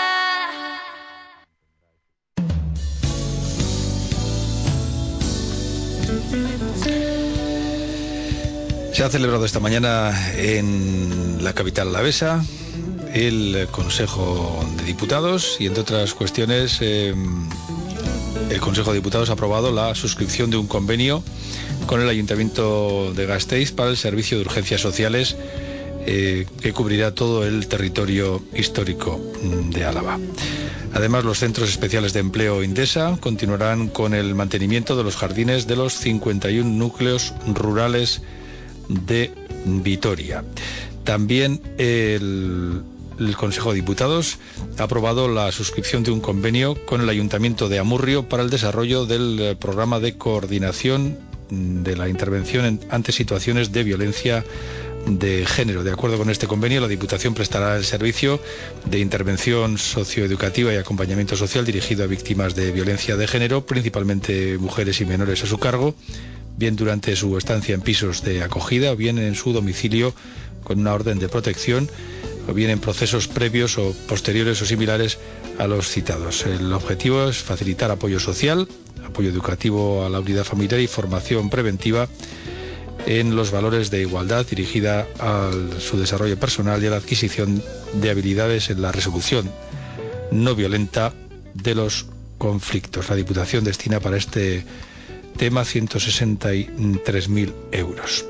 Speaker 1: Se ha celebrado esta mañana en la capital alavesa el Consejo de Diputados y, entre otras cuestiones, el Consejo de Diputados ha aprobado la suscripción de un convenio con el Ayuntamiento de Gasteiz para el servicio de urgencias sociales que cubrirá todo el territorio histórico de Álava. Además, los centros especiales de empleo Indesa continuarán con el mantenimiento de los jardines de los 51 núcleos rurales de Vitoria. También el Consejo de Diputados ha aprobado la suscripción de un convenio con el Ayuntamiento de Amurrio para el desarrollo del programa de coordinación de la intervención ante situaciones de violencia de género. De acuerdo con este convenio, la Diputación prestará el servicio de intervención socioeducativa y acompañamiento social dirigido a víctimas de violencia de género, principalmente mujeres y menores a su cargo, bien durante su estancia en pisos de acogida o bien en su domicilio con una orden de protección, o bien en procesos previos o posteriores o similares a los citados. El objetivo es facilitar apoyo social, apoyo educativo a la unidad familiar y formación preventiva en los valores de igualdad dirigida a su desarrollo personal y a la adquisición de habilidades en la resolución no violenta de los conflictos. La Diputación destina para este tema 163.000 euros.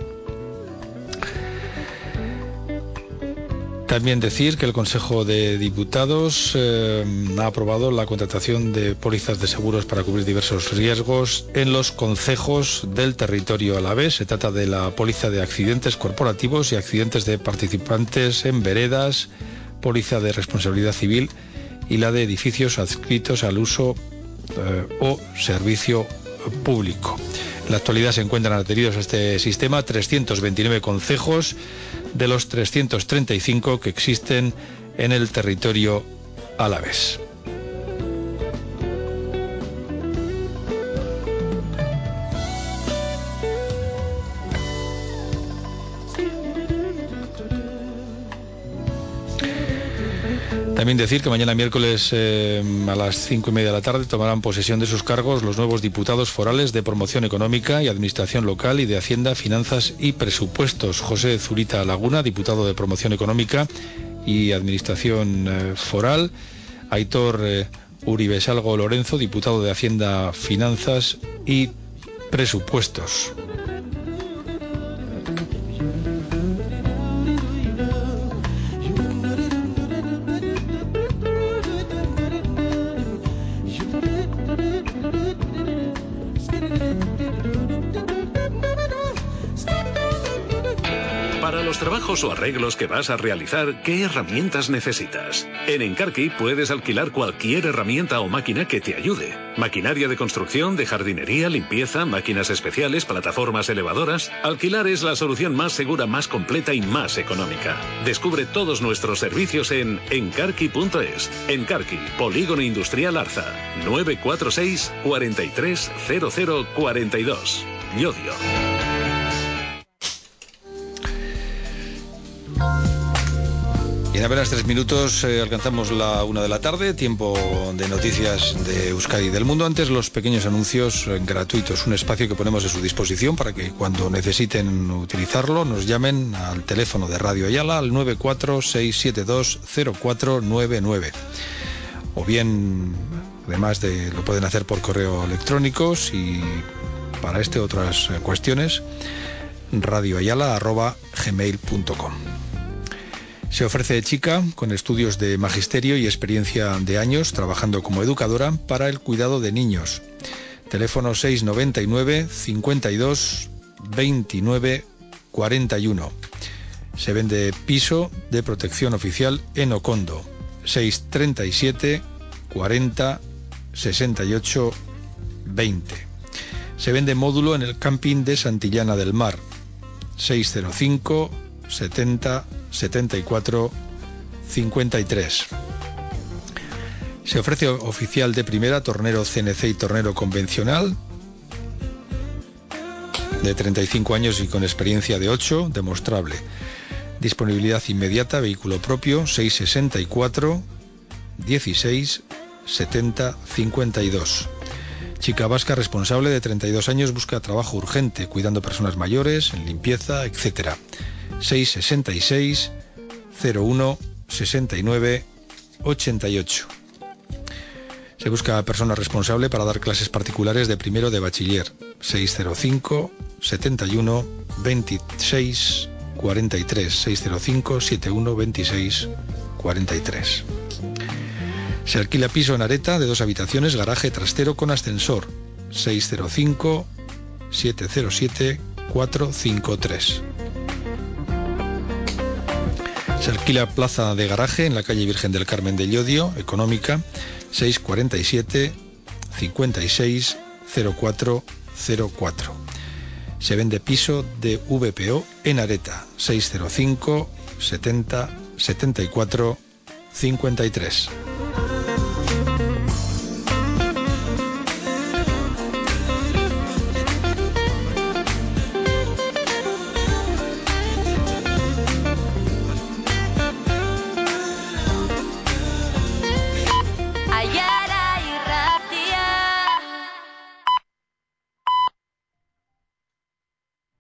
Speaker 1: También decir que el Consejo de Diputados ha aprobado la contratación de pólizas de seguros para cubrir diversos riesgos en los concejos del territorio alavés. Se trata de la póliza de accidentes corporativos y accidentes de participantes en veredas, póliza de responsabilidad civil y la de edificios adscritos al uso o servicio público. En la actualidad se encuentran adheridos a este sistema 329 concejos de los 335 que existen en el territorio alavés. También decir que mañana miércoles a las 5:30 de la tarde tomarán posesión de sus cargos los nuevos diputados forales de Promoción Económica y Administración Local y de Hacienda, Finanzas y Presupuestos. José Zurita Laguna, diputado de Promoción Económica y Administración Foral. Aitor Uribe Salgo Lorenzo, diputado de Hacienda, Finanzas y Presupuestos.
Speaker 19: Para los trabajos o arreglos que vas a realizar, ¿qué herramientas necesitas? En Encarqui puedes alquilar cualquier herramienta o máquina que te ayude. Maquinaria de construcción, de jardinería, limpieza, máquinas especiales, plataformas elevadoras. Alquilar es la solución más segura, más completa y más económica. Descubre todos nuestros servicios en encarqui.es. Encarqui, Polígono Industrial Arza, 946 43 00 42. Llodio.
Speaker 1: Y en apenas 3 minutos alcanzamos la 1 de la tarde, tiempo de noticias de Euskadi y del mundo. Antes, los pequeños anuncios gratuitos, un espacio que ponemos a su disposición para que cuando necesiten utilizarlo nos llamen al teléfono de Radio Ayala al 946720499. O bien, además lo pueden hacer por correo electrónico y para otras cuestiones, radioayala@gmail.com. Se ofrece chica con estudios de magisterio y experiencia de años trabajando como educadora para el cuidado de niños. Teléfono 699 52 29 41. Se vende piso de protección oficial en Ocondo. 637 40 68 20. Se vende módulo en el camping de Santillana del Mar. 605 70 74 53. Se ofrece oficial de primera, tornero CNC y tornero convencional, de 35 años y con experiencia de 8, demostrable. Disponibilidad inmediata, vehículo propio, 664 16 70 52. Chica vasca responsable de 32 años, busca trabajo urgente, cuidando personas mayores, en limpieza, etc. 666 01 69 88. Se busca persona responsable para dar clases particulares de primero de bachiller. 605 71 26 43. 605 71 26 43. Se alquila piso en Areta de 2 habitaciones, garaje trastero con ascensor. 605 707 453. Se alquila plaza de garaje en la calle Virgen del Carmen de Llodio, económica, 647 56 0404. Se vende piso de VPO en Areta, 605 70 74 53.